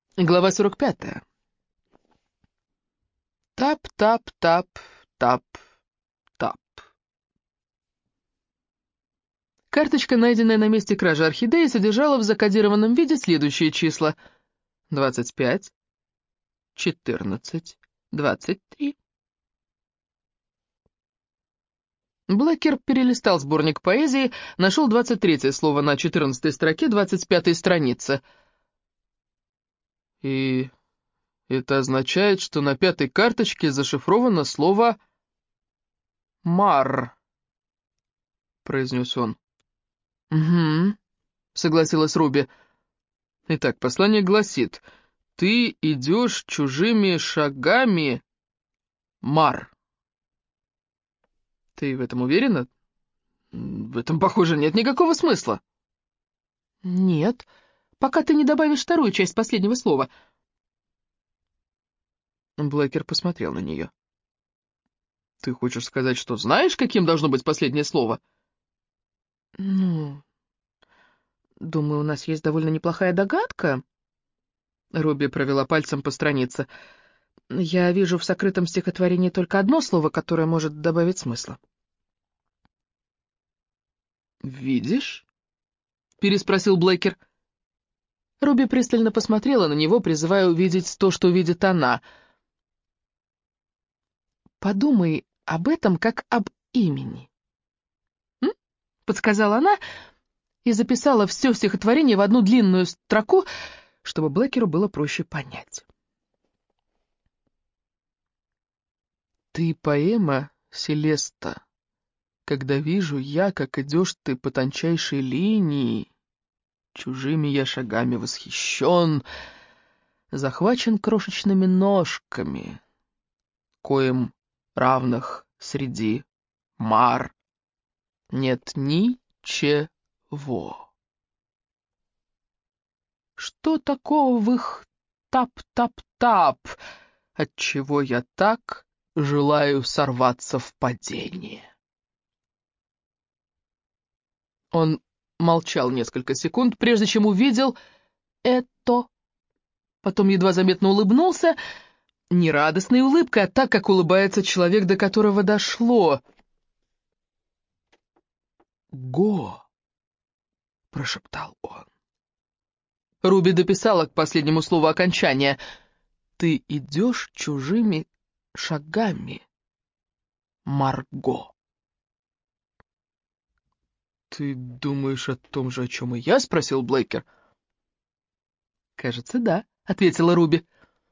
Глава 45. Тап-тап-тап-тап-тап. Карточка, найденная на месте кражи орхидеи, содержала в закодированном виде следующие числа: 25, 14, 23. Блэкер перелистал сборник поэзии, нашел 23-е слово на 14-й строке 25-й страницы. И это означает, что на пятой карточке зашифровано слово «мар», произнес он. «Угу», — согласилась Руби. Итак, послание гласит: «Ты идешь чужими шагами, Мар». Ты в этом уверена? В этом, похоже, нет никакого смысла. Нет, пока ты не добавишь вторую часть последнего слова. Блэкер посмотрел на нее. Ты хочешь сказать, что знаешь, каким должно быть последнее слово? Ну, думаю, у нас есть довольно неплохая догадка. Руби провела пальцем по странице. Я вижу в сокрытом стихотворении только одно слово, которое может добавить смысла. «Видишь?» — переспросил Блэкер. Руби пристально посмотрела на него, призывая увидеть то, что видит она. «Подумай об этом как об имени», — подсказала она и записала все стихотворение в одну длинную строку, чтобы Блэкеру было проще понять. «Ты поэма, Селеста, когда вижу я, как идешь ты по тончайшей линии, чужими я шагами восхищен, захвачен крошечными ножками, коим равных среди мар нет ничего. Что такого в их тап-тап-тап, отчего я так желаю сорваться в падение?» Он молчал несколько секунд, прежде чем увидел это, потом едва заметно улыбнулся, не радостной улыбкой, а так, как улыбается человек, до которого дошло. «Го!» — прошептал он. Руби дописала к последнему слову окончания. «Ты идешь чужими шагами, Марго». «Ты думаешь о том же, о чем и я?» — спросил Блейкер. «Кажется, да», — ответила Руби.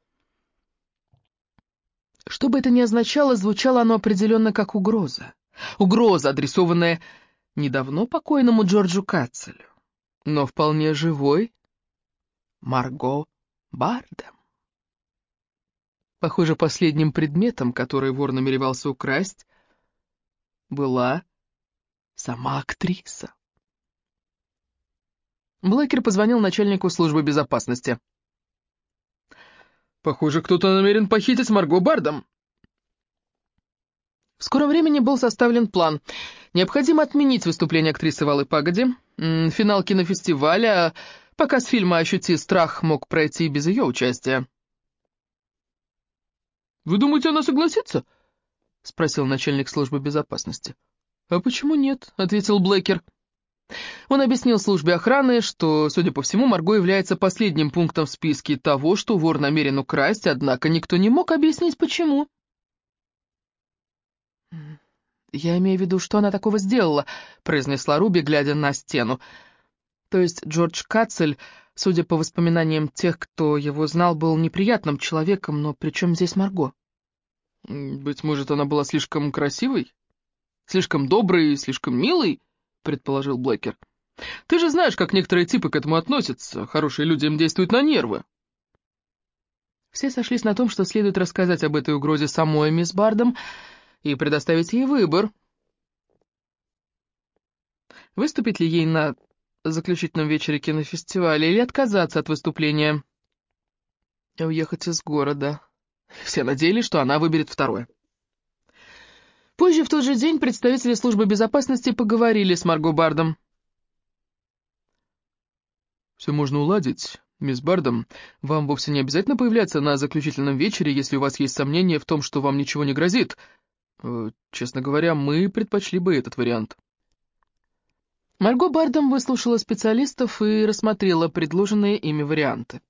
Что бы это ни означало, звучало оно определенно как угроза. Угроза, адресованная недавно покойному Джорджу Катцелю, но вполне живой Марго Бардем. Похоже, последним предметом, который вор намеревался украсть, была сама актриса. Блэкер позвонил начальнику службы безопасности. «Похоже, кто-то намерен похитить Марго Бардем». В скором времени был составлен план. Необходимо отменить выступление актрисы в «Алой пагоде», финал кинофестиваля, а показ фильма «Ощути страх» мог пройти без ее участия. «Вы думаете, она согласится?» — спросил начальник службы безопасности. «А почему нет?» — ответил Блэкер. Он объяснил службе охраны, что, судя по всему, Марго является последним пунктом в списке того, что вор намерен украсть, однако никто не мог объяснить, почему. «Я имею в виду, что она такого сделала», — произнесла Руби, глядя на стену. То есть Джордж Катцель, судя по воспоминаниям тех, кто его знал, был неприятным человеком, но при чем здесь Марго? «Быть может, она была слишком красивой? Слишком доброй и слишком милой?» — предположил Блэкер. «Ты же знаешь, как некоторые типы к этому относятся. Хорошие люди им действуют на нервы». Все сошлись на том, что следует рассказать об этой угрозе самой мисс Бардом и предоставить ей выбор. Выступить ли ей на заключительном вечере кинофестиваля или отказаться от выступления и уехать из города. Все надеялись, что она выберет второе. Позже, в тот же день, представители службы безопасности поговорили с Марго Бардом. «Все можно уладить, «Мисс Бардом, вам вовсе не обязательно появляться на заключительном вечере, если у вас есть сомнения в том, что вам ничего не грозит. Честно говоря, мы предпочли бы этот вариант». Марго Бардом выслушала специалистов и рассмотрела предложенные ими варианты.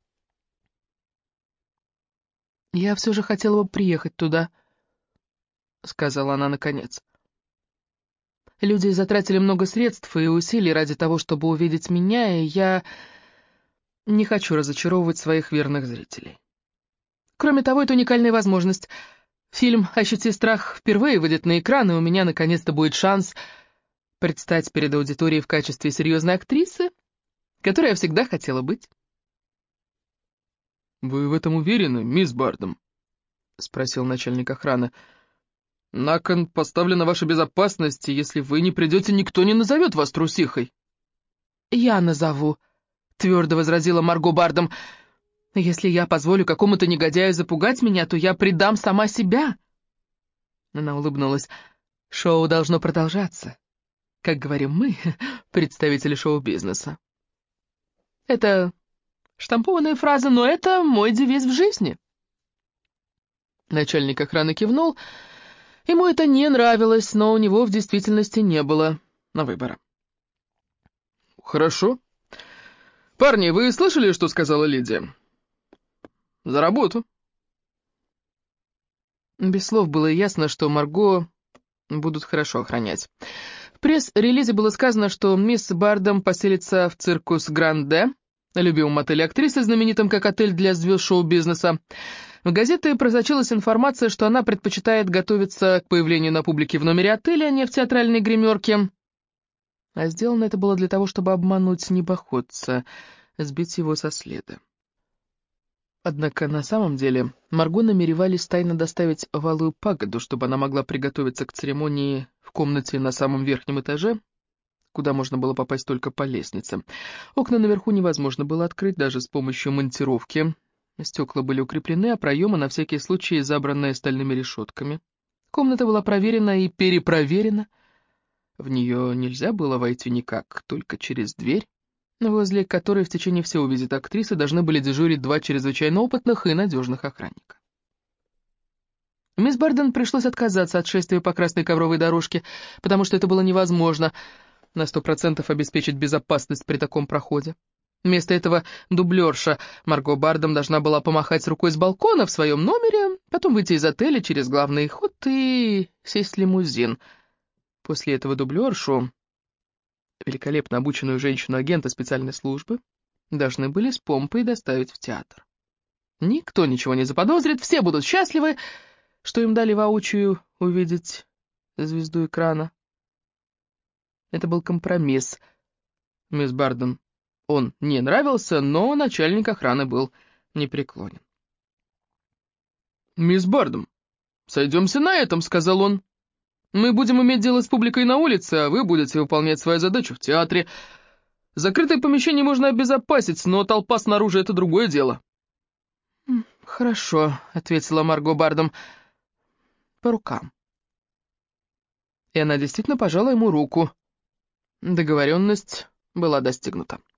«Я все же хотела бы приехать туда», — сказала она наконец. «Люди затратили много средств и усилий ради того, чтобы увидеть меня, и я не хочу разочаровывать своих верных зрителей. Кроме того, это уникальная возможность. Фильм «Ощути страх» впервые выйдет на экран, и у меня наконец-то будет шанс предстать перед аудиторией в качестве серьезной актрисы, которой я всегда хотела быть». «Вы в этом уверены, мисс Бардом?» — спросил начальник охраны. «На кон поставлена ваша безопасность, и если вы не придете, никто не назовет вас трусихой». «Я назову», — твердо возразила Марго Бардом. «Если я позволю какому-то негодяю запугать меня, то я предам сама себя». Она улыбнулась. «Шоу должно продолжаться. Как говорим мы, представители шоу-бизнеса. Это штампованная фраза, но это мой девиз в жизни». Начальник охраны кивнул. Ему это не нравилось, но у него в действительности не было на выбора. «Хорошо. Парни, вы слышали, что сказала Лидия? За работу». Без слов было ясно, что Марго будут хорошо охранять. В пресс-релизе было сказано, что мисс Бардом поселится в циркус Гранде, любимом отеле актрисы, знаменитом как отель для звезд шоу-бизнеса. В газеты просочилась информация, что она предпочитает готовиться к появлению на публике в номере отеля, а не в театральной гримерке. А сделано это было для того, чтобы обмануть небоходца, сбить его со следа. Однако на самом деле Марго намеревались тайно доставить в Алую Пагоду, чтобы она могла приготовиться к церемонии в комнате на самом верхнем этаже, куда можно было попасть только по лестнице. Окна наверху невозможно было открыть даже с помощью монтировки. Стекла были укреплены, а проемы на всякий случай забраны стальными решетками. Комната была проверена и перепроверена. В нее нельзя было войти никак, только через дверь, возле которой в течение всего визита актрисы должны были дежурить 2 чрезвычайно опытных и надежных охранника. Мисс Барден пришлось отказаться от шествия по красной ковровой дорожке, потому что это было невозможно на 100% обеспечить безопасность при таком проходе. Вместо этого дублерша Марго Бардом должна была помахать рукой с балкона в своем номере, потом выйти из отеля через главный ход и сесть в лимузин. После этого дублершу, великолепно обученную женщину-агента специальной службы, должны были с помпой доставить в театр. Никто ничего не заподозрит, все будут счастливы, что им дали воочию увидеть звезду экрана. Это был компромисс. Мисс Бардом он не нравился, но начальник охраны был непреклонен. «Мисс Бардом, сойдемся на этом», — сказал он. «Мы будем иметь дело с публикой на улице, а вы будете выполнять свою задачу в театре. Закрытое помещение можно обезопасить, но толпа снаружи — это другое дело». «Хорошо», — ответила Марго Бардом, — «по рукам». И она действительно пожала ему руку. Договоренность была достигнута.